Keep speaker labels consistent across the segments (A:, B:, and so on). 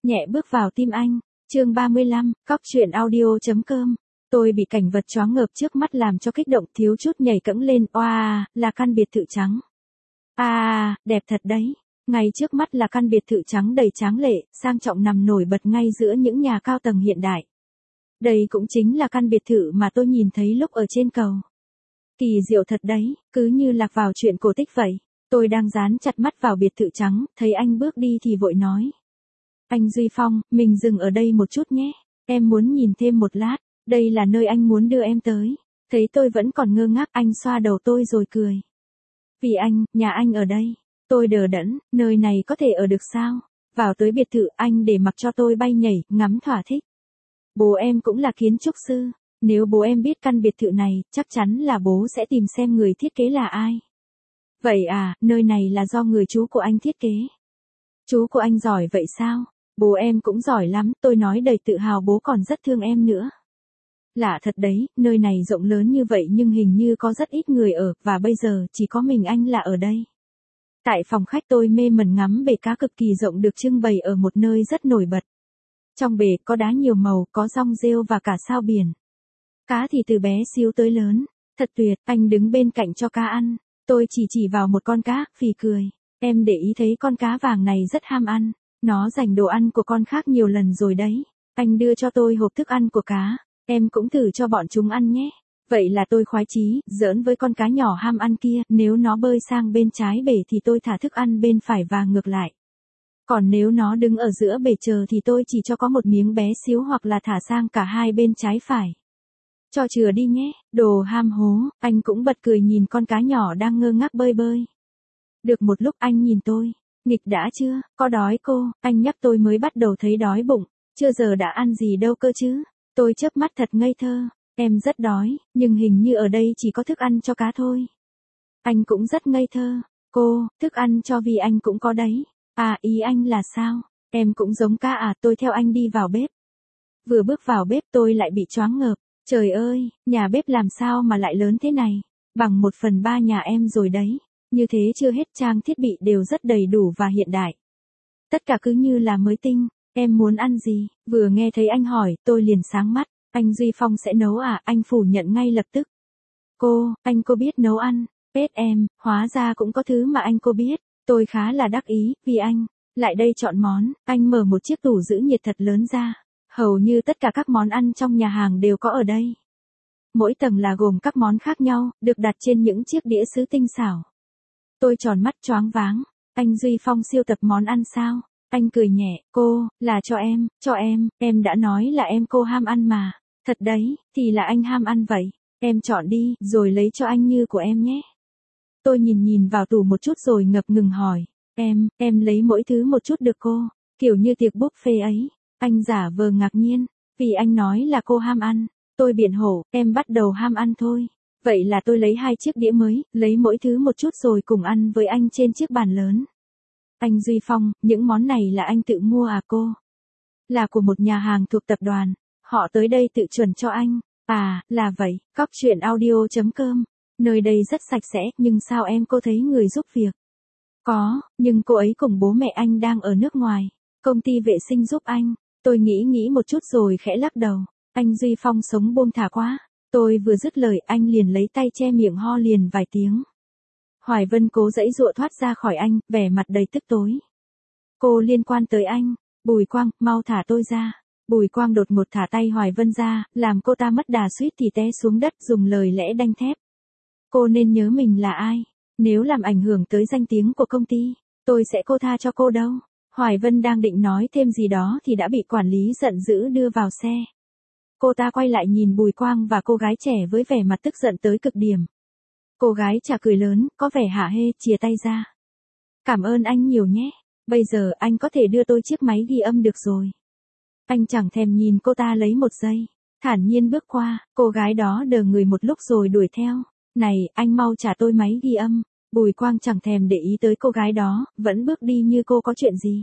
A: nhẹ bước vào tim anh. Chương 35, cóc truyện audio.com. Tôi bị cảnh vật choáng ngợp trước mắt làm cho kích động thiếu chút nhảy cẫng lên. Oa, là căn biệt thự trắng. Đẹp thật đấy. Ngay trước mắt là căn biệt thự trắng đầy tráng lệ, sang trọng nằm nổi bật ngay giữa những nhà cao tầng hiện đại. Đây cũng chính là căn biệt thự mà tôi nhìn thấy lúc ở trên cầu. Kỳ diệu thật đấy, cứ như lạc vào chuyện cổ tích vậy. Tôi đang dán chặt mắt vào biệt thự trắng, thấy anh bước đi thì vội nói. Anh Duy Phong, mình dừng ở đây một chút nhé. Em muốn nhìn thêm một lát, đây là nơi anh muốn đưa em tới. Thấy tôi vẫn còn ngơ ngác, anh xoa đầu tôi rồi cười. Vì anh, nhà anh ở đây. Tôi đờ đẫn, nơi này có thể ở được sao? Vào tới biệt thự anh để mặc cho tôi bay nhảy, ngắm thỏa thích. Bố em cũng là kiến trúc sư. Nếu bố em biết căn biệt thự này, chắc chắn là bố sẽ tìm xem người thiết kế là ai. Vậy à, nơi này là do người chú của anh thiết kế. Chú của anh giỏi vậy sao? Bố em cũng giỏi lắm, tôi nói đầy tự hào, bố còn rất thương em nữa. Lạ thật đấy, nơi này rộng lớn như vậy nhưng hình như có rất ít người ở, và bây giờ chỉ có mình anh là ở đây. Tại phòng khách tôi mê mẩn ngắm bể cá cực kỳ rộng được trưng bày ở một nơi rất nổi bật. Trong bể có đá nhiều màu, có rong rêu và cả sao biển. Cá thì từ bé xíu tới lớn, thật tuyệt. Anh đứng bên cạnh cho cá ăn. Tôi chỉ vào một con cá, phì cười. Em để ý thấy con cá vàng này rất ham ăn. Nó giành đồ ăn của con khác nhiều lần rồi đấy. Anh đưa cho tôi hộp thức ăn của cá. Em cũng thử cho bọn chúng ăn nhé. Vậy là tôi khoái chí, giỡn với con cá nhỏ ham ăn kia. Nếu nó bơi sang bên trái bể thì tôi thả thức ăn bên phải và ngược lại. Còn nếu nó đứng ở giữa bể chờ thì tôi chỉ cho có một miếng bé xíu hoặc là thả sang cả hai bên trái phải. Cho chừa đi nhé, đồ ham hố. Anh cũng bật cười nhìn con cá nhỏ đang ngơ ngác bơi. Được một lúc anh nhìn tôi. Nghịch đã chưa, có đói cô? Anh nhắc tôi mới bắt đầu thấy đói bụng. Chưa giờ đã ăn gì đâu cơ chứ. Tôi chớp mắt thật ngây thơ. Em rất đói, nhưng hình như ở đây chỉ có thức ăn cho cá thôi. Anh cũng rất ngây thơ. Cô, thức ăn cho vì anh cũng có đấy. À, ý anh là sao? Em cũng giống cá à? Tôi theo anh đi vào bếp. Vừa bước vào bếp tôi lại bị choáng ngợp. Trời ơi, nhà bếp làm sao mà lại lớn thế này? Bằng 1/3 nhà em rồi đấy. Như thế chưa hết, trang thiết bị đều rất đầy đủ và hiện đại. Tất cả cứ như là mới tinh. Em muốn ăn gì? Vừa nghe thấy anh hỏi, tôi liền sáng mắt. Anh Duy Phong sẽ nấu à? Anh phủ nhận ngay lập tức. Anh cô biết nấu ăn. Pết em, hóa ra cũng có thứ mà anh cô biết. Tôi khá là đắc ý, vì anh. Lại đây chọn món. Anh mở một chiếc tủ giữ nhiệt thật lớn ra. Hầu như tất cả các món ăn trong nhà hàng đều có ở đây. Mỗi tầng là gồm các món khác nhau, được đặt trên những chiếc đĩa sứ tinh xảo. Tôi tròn mắt choáng váng. Anh Duy Phong siêu tập món ăn sao? Anh cười nhẹ, là cho em đã nói là em cô ham ăn mà. Thật đấy, thì là anh ham ăn vậy. Em chọn đi, rồi lấy cho anh như của em nhé. Tôi nhìn vào tủ một chút rồi ngập ngừng hỏi. Em lấy mỗi thứ một chút được cô? Kiểu như tiệc buffet ấy. Anh giả vờ ngạc nhiên. Vì anh nói là cô ham ăn. Tôi biện hộ, em bắt đầu ham ăn thôi. Vậy là tôi lấy 2 chiếc đĩa mới, lấy mỗi thứ một chút rồi cùng ăn với anh trên chiếc bàn lớn. Anh Duy Phong, những món này là anh tự mua à cô? Là của một nhà hàng thuộc tập đoàn. Họ tới đây tự chuẩn cho anh. À, là vậy, cóc truyện audio.com. Nơi đây rất sạch sẽ, nhưng sao em cô thấy người giúp việc? Có, nhưng cô ấy cùng bố mẹ anh đang ở nước ngoài. Công ty vệ sinh giúp anh. Tôi nghĩ một chút rồi khẽ lắc đầu. Anh Duy Phong sống buông thả quá. Tôi vừa dứt lời anh liền lấy tay che miệng ho liền vài tiếng. Hoài Vân cố giãy giụa thoát ra khỏi anh, vẻ mặt đầy tức tối. Cô liên quan tới anh. Bùi Quang, mau thả tôi ra. Bùi Quang đột ngột thả tay Hoài Vân ra, làm cô ta mất đà suýt thì té xuống đất, dùng lời lẽ đanh thép. Cô nên nhớ mình là ai. Nếu làm ảnh hưởng tới danh tiếng của công ty, tôi sẽ cô tha cho cô đâu. Hoài Vân đang định nói thêm gì đó thì đã bị quản lý giận dữ đưa vào xe. Cô ta quay lại nhìn Bùi Quang và cô gái trẻ với vẻ mặt tức giận tới cực điểm. Cô gái chả cười lớn, có vẻ hả hê, chìa tay ra. Cảm ơn anh nhiều nhé. Bây giờ anh có thể đưa tôi chiếc máy ghi âm được rồi. Anh chẳng thèm nhìn cô ta lấy một giây. Thản nhiên bước qua, cô gái đó đờ người một lúc rồi đuổi theo. Này, anh mau trả tôi máy ghi âm. Bùi Quang chẳng thèm để ý tới cô gái đó, vẫn bước đi như cô có chuyện gì.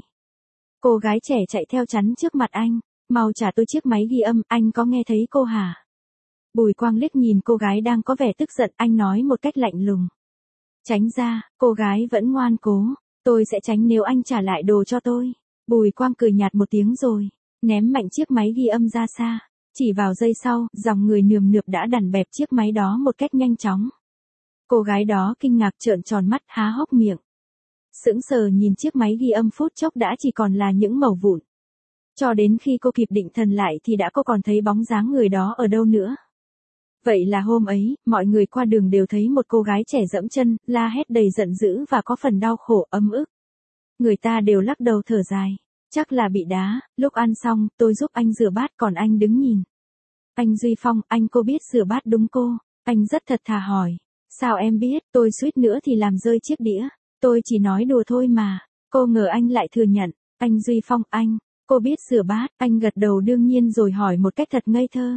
A: Cô gái trẻ chạy theo chắn trước mặt anh. Mau trả tôi chiếc máy ghi âm, anh có nghe thấy cô hả? Bùi Quang liếc nhìn cô gái đang có vẻ tức giận, anh nói một cách lạnh lùng. Tránh ra, cô gái vẫn ngoan cố. Tôi sẽ tránh nếu anh trả lại đồ cho tôi. Bùi Quang cười nhạt một tiếng rồi, ném mạnh chiếc máy ghi âm ra xa. Chỉ vào giây sau, dòng người nườm nượp đã đàn bẹp chiếc máy đó một cách nhanh chóng. Cô gái đó kinh ngạc trợn tròn mắt há hốc miệng. Sững sờ nhìn chiếc máy ghi âm phút chốc đã chỉ còn là những mẩu vụn. Cho đến khi cô kịp định thần lại thì đã cô còn thấy bóng dáng người đó ở đâu nữa. Vậy là hôm ấy, mọi người qua đường đều thấy một cô gái trẻ dẫm chân, la hét đầy giận dữ và có phần đau khổ ấm ức. Người ta đều lắc đầu thở dài. Chắc là bị đá, lúc ăn xong, tôi giúp anh rửa bát còn anh đứng nhìn. Anh Duy Phong, anh cô biết rửa bát đúng cô? Anh rất thật thà hỏi. Sao em biết, tôi suýt nữa thì làm rơi chiếc đĩa. Tôi chỉ nói đùa thôi mà. Cô ngờ anh lại thừa nhận. Anh Duy Phong, cô biết rửa bát, anh gật đầu đương nhiên rồi hỏi một cách thật ngây thơ.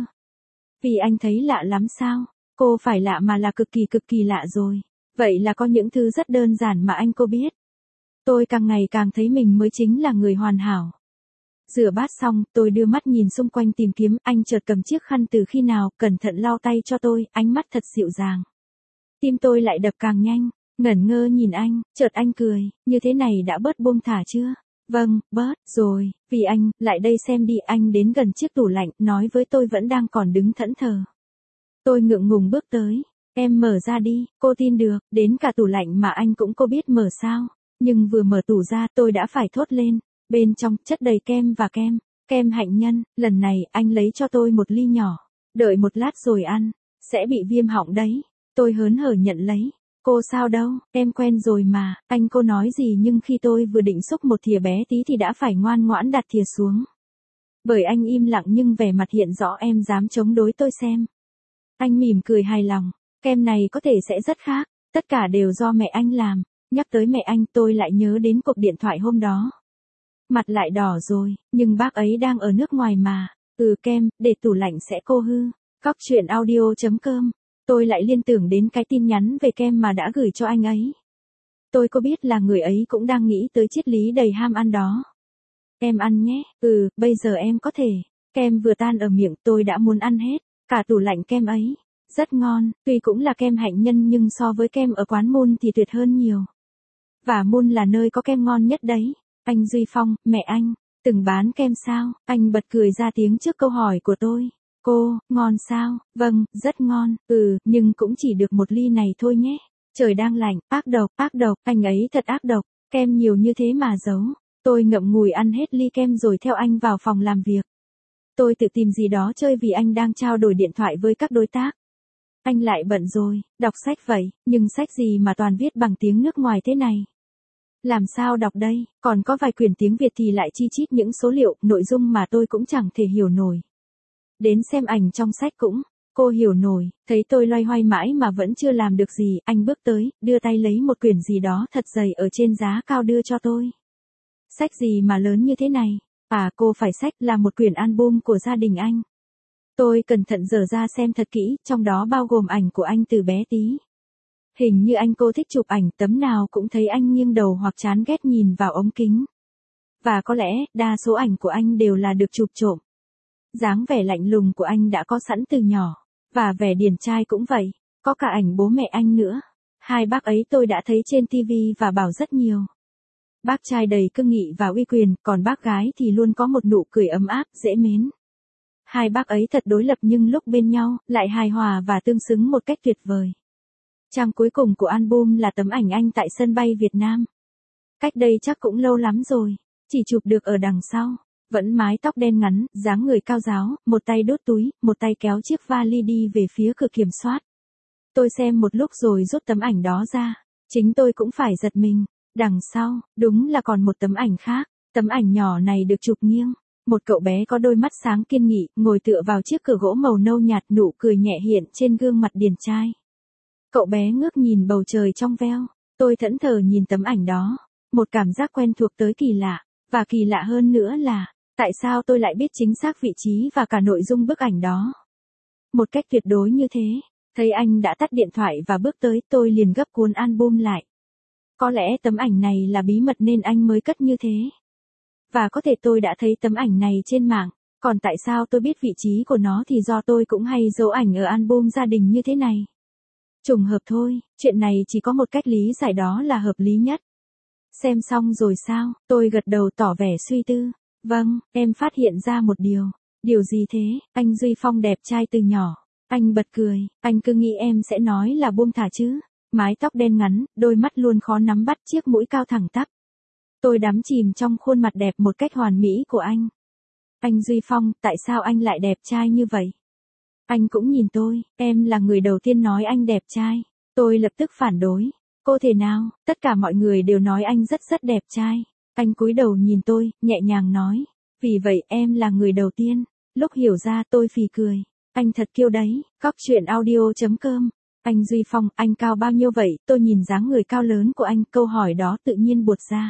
A: Vì anh thấy lạ lắm sao? Cô phải lạ mà là cực kỳ lạ rồi. Vậy là có những thứ rất đơn giản mà anh cô biết. Tôi càng ngày càng thấy mình mới chính là người hoàn hảo. Rửa bát xong, tôi đưa mắt nhìn xung quanh tìm kiếm, anh chợt cầm chiếc khăn từ khi nào, cẩn thận lau tay cho tôi, ánh mắt thật dịu dàng. Tim tôi lại đập càng nhanh, ngẩn ngơ nhìn anh, chợt anh cười, như thế này đã bớt buông thả chưa? Vâng, bớt, rồi, vì anh, lại đây xem đi, anh đến gần chiếc tủ lạnh, nói với tôi vẫn đang còn đứng thẫn thờ. Tôi ngượng ngùng bước tới, em mở ra đi, cô tin được, đến cả tủ lạnh mà anh cũng cô biết mở sao? Nhưng vừa mở tủ ra tôi đã phải thốt lên, bên trong chất đầy kem và kem hạnh nhân, lần này anh lấy cho tôi một ly nhỏ, đợi một lát rồi ăn, sẽ bị viêm họng đấy, tôi hớn hở nhận lấy, cô sao đâu, em quen rồi mà, anh cô nói gì nhưng khi tôi vừa định xúc một thìa bé tí thì đã phải ngoan ngoãn đặt thìa xuống. Bởi anh im lặng nhưng vẻ mặt hiện rõ em dám chống đối tôi xem. Anh mỉm cười hài lòng, kem này có thể sẽ rất khác, tất cả đều do mẹ anh làm. Nhắc tới mẹ anh tôi lại nhớ đến cuộc điện thoại hôm đó. Mặt lại đỏ rồi, nhưng bác ấy đang ở nước ngoài mà. Kem, để tủ lạnh sẽ cô hư. Cóc truyện audio.com. Tôi lại liên tưởng đến cái tin nhắn về kem mà đã gửi cho anh ấy. Tôi có biết là người ấy cũng đang nghĩ tới triết lý đầy ham ăn đó. Em ăn nhé, bây giờ em có thể. Kem vừa tan ở miệng tôi đã muốn ăn hết, cả tủ lạnh kem ấy. Rất ngon, tuy cũng là kem hạnh nhân nhưng so với kem ở quán Moon thì tuyệt hơn nhiều. Và Moon là nơi có kem ngon nhất đấy. Anh Duy Phong, mẹ anh, từng bán kem sao? Anh bật cười ra tiếng trước câu hỏi của tôi. Cô, ngon sao? Vâng, rất ngon, nhưng cũng chỉ được một ly này thôi nhé. Trời đang lạnh, ác độc, anh ấy thật ác độc, kem nhiều như thế mà giấu. Tôi ngậm ngùi ăn hết ly kem rồi theo anh vào phòng làm việc. Tôi tự tìm gì đó chơi vì anh đang trao đổi điện thoại với các đối tác. Anh lại bận rồi, đọc sách vậy, nhưng sách gì mà toàn viết bằng tiếng nước ngoài thế này? Làm sao đọc đây, còn có vài quyển tiếng Việt thì lại chi chít những số liệu, nội dung mà tôi cũng chẳng thể hiểu nổi. Đến xem ảnh trong sách cũng, cô hiểu nổi, thấy tôi loay hoay mãi mà vẫn chưa làm được gì, anh bước tới, đưa tay lấy một quyển gì đó thật dày ở trên giá cao đưa cho tôi. Sách gì mà lớn như thế này? Cô phải sách là một quyển album của gia đình anh. Tôi cẩn thận dở ra xem thật kỹ, trong đó bao gồm ảnh của anh từ bé tí. Hình như anh cô thích chụp ảnh, tấm nào cũng thấy anh nghiêng đầu hoặc chán ghét nhìn vào ống kính. Và có lẽ, đa số ảnh của anh đều là được chụp trộm. Dáng vẻ lạnh lùng của anh đã có sẵn từ nhỏ, và vẻ điển trai cũng vậy, có cả ảnh bố mẹ anh nữa. Hai bác ấy tôi đã thấy trên TV và bảo rất nhiều. Bác trai đầy cương nghị và uy quyền, còn bác gái thì luôn có một nụ cười ấm áp, dễ mến. Hai bác ấy thật đối lập nhưng lúc bên nhau, lại hài hòa và tương xứng một cách tuyệt vời. Trang cuối cùng của album là tấm ảnh anh tại sân bay Việt Nam. Cách đây chắc cũng lâu lắm rồi, chỉ chụp được ở đằng sau. Vẫn mái tóc đen ngắn, dáng người cao ráo, một tay đút túi, một tay kéo chiếc vali đi về phía cửa kiểm soát. Tôi xem một lúc rồi rút tấm ảnh đó ra. Chính tôi cũng phải giật mình. Đằng sau, đúng là còn một tấm ảnh khác. Tấm ảnh nhỏ này được chụp nghiêng. Một cậu bé có đôi mắt sáng kiên nghị, ngồi tựa vào chiếc cửa gỗ màu nâu nhạt, nụ cười nhẹ hiện trên gương mặt điển trai. Cậu bé ngước nhìn bầu trời trong veo. Tôi thẫn thờ nhìn tấm ảnh đó. Một cảm giác quen thuộc tới kỳ lạ. Và kỳ lạ hơn nữa là, tại sao tôi lại biết chính xác vị trí và cả nội dung bức ảnh đó? Một cách tuyệt đối như thế. Thấy anh đã tắt điện thoại và bước tới, tôi liền gấp cuốn album lại. Có lẽ tấm ảnh này là bí mật nên anh mới cất như thế. Và có thể tôi đã thấy tấm ảnh này trên mạng, còn tại sao tôi biết vị trí của nó thì do tôi cũng hay giấu ảnh ở album gia đình như thế này. Trùng hợp thôi, chuyện này chỉ có một cách lý giải đó là hợp lý nhất. Xem xong rồi sao? Tôi gật đầu tỏ vẻ suy tư. Vâng, em phát hiện ra một điều. Điều gì thế? Anh Duy Phong đẹp trai từ nhỏ. Anh bật cười, anh cứ nghĩ em sẽ nói là buông thả chứ. Mái tóc đen ngắn, đôi mắt luôn khó nắm bắt, chiếc mũi cao thẳng tắp. Tôi đắm chìm trong khuôn mặt đẹp một cách hoàn mỹ của anh. Anh Duy Phong, tại sao anh lại đẹp trai như vậy? Anh cũng nhìn tôi, em là người đầu tiên nói anh đẹp trai. Tôi lập tức phản đối. Cô thể nào, tất cả mọi người đều nói anh rất rất đẹp trai. Anh cúi đầu nhìn tôi, nhẹ nhàng nói. Vì vậy em là người đầu tiên. Lúc hiểu ra tôi phì cười. Anh thật kiêu đấy, Cóc truyện audio.com. Anh Duy Phong, anh cao bao nhiêu vậy? Tôi nhìn dáng người cao lớn của anh, câu hỏi đó tự nhiên buột ra.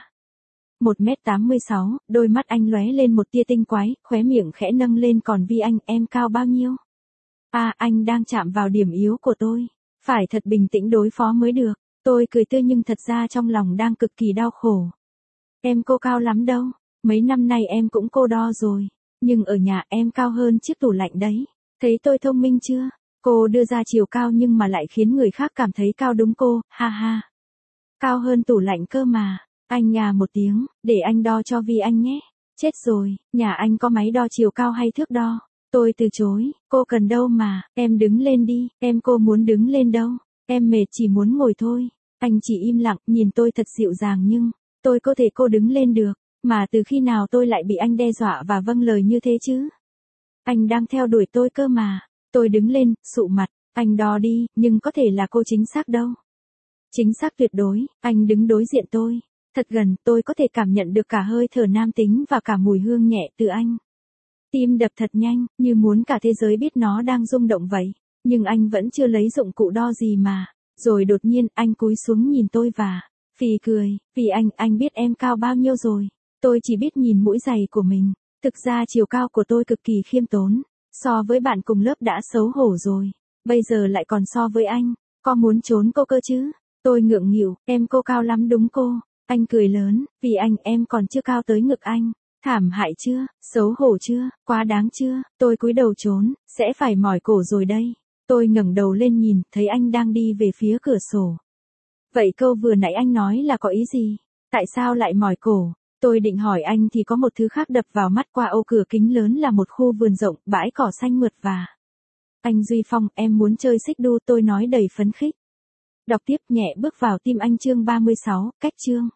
A: 1m86, đôi mắt anh lóe lên một tia tinh quái, khóe miệng khẽ nâng lên, còn Vi anh, em cao bao nhiêu? À, anh đang chạm vào điểm yếu của tôi. Phải thật bình tĩnh đối phó mới được. Tôi cười tươi nhưng thật ra trong lòng đang cực kỳ đau khổ. Em cô cao lắm đâu, mấy năm nay em cũng cô đo rồi. Nhưng ở nhà em cao hơn chiếc tủ lạnh đấy. Thấy tôi thông minh chưa? Cô đưa ra chiều cao nhưng mà lại khiến người khác cảm thấy cao đúng cô, ha ha. Cao hơn tủ lạnh cơ mà. Anh nhà một tiếng, để anh đo cho Vi anh nhé. Chết rồi, nhà anh có máy đo chiều cao hay thước đo? Tôi từ chối, cô cần đâu mà, em đứng lên đi, em cô muốn đứng lên đâu, em mệt chỉ muốn ngồi thôi. Anh chỉ im lặng, nhìn tôi thật dịu dàng nhưng, tôi có thể cô đứng lên được, mà từ khi nào tôi lại bị anh đe dọa và vâng lời như thế chứ? Anh đang theo đuổi tôi cơ mà. Tôi đứng lên, sụ mặt, anh đo đi, nhưng có thể là cô chính xác đâu. Chính xác tuyệt đối, anh đứng đối diện tôi. Thật gần, tôi có thể cảm nhận được cả hơi thở nam tính và cả mùi hương nhẹ từ anh. Tim đập thật nhanh, như muốn cả thế giới biết nó đang rung động vậy. Nhưng anh vẫn chưa lấy dụng cụ đo gì mà. Rồi đột nhiên, anh cúi xuống nhìn tôi và phì cười, vì anh biết em cao bao nhiêu rồi. Tôi chỉ biết nhìn mũi giày của mình. Thực ra chiều cao của tôi cực kỳ khiêm tốn. So với bạn cùng lớp đã xấu hổ rồi. Bây giờ lại còn so với anh. Có muốn trốn cô cơ chứ? Tôi ngượng nghịu, em cô cao lắm đúng cô. Anh cười lớn, vì em còn chưa cao tới ngực anh. Thảm hại chưa? Xấu hổ chưa? Quá đáng chưa? Tôi cúi đầu trốn, sẽ phải mỏi cổ rồi đây. Tôi ngẩng đầu lên nhìn, thấy anh đang đi về phía cửa sổ. Vậy câu vừa nãy anh nói là có ý gì? Tại sao lại mỏi cổ? Tôi định hỏi anh thì có một thứ khác đập vào mắt, qua ô cửa kính lớn là một khu vườn rộng, bãi cỏ xanh mượt và. Anh Duy Phong, em muốn chơi xích đu, tôi nói đầy phấn khích. Đọc tiếp nhẹ bước vào tim anh chương 36, cách chương.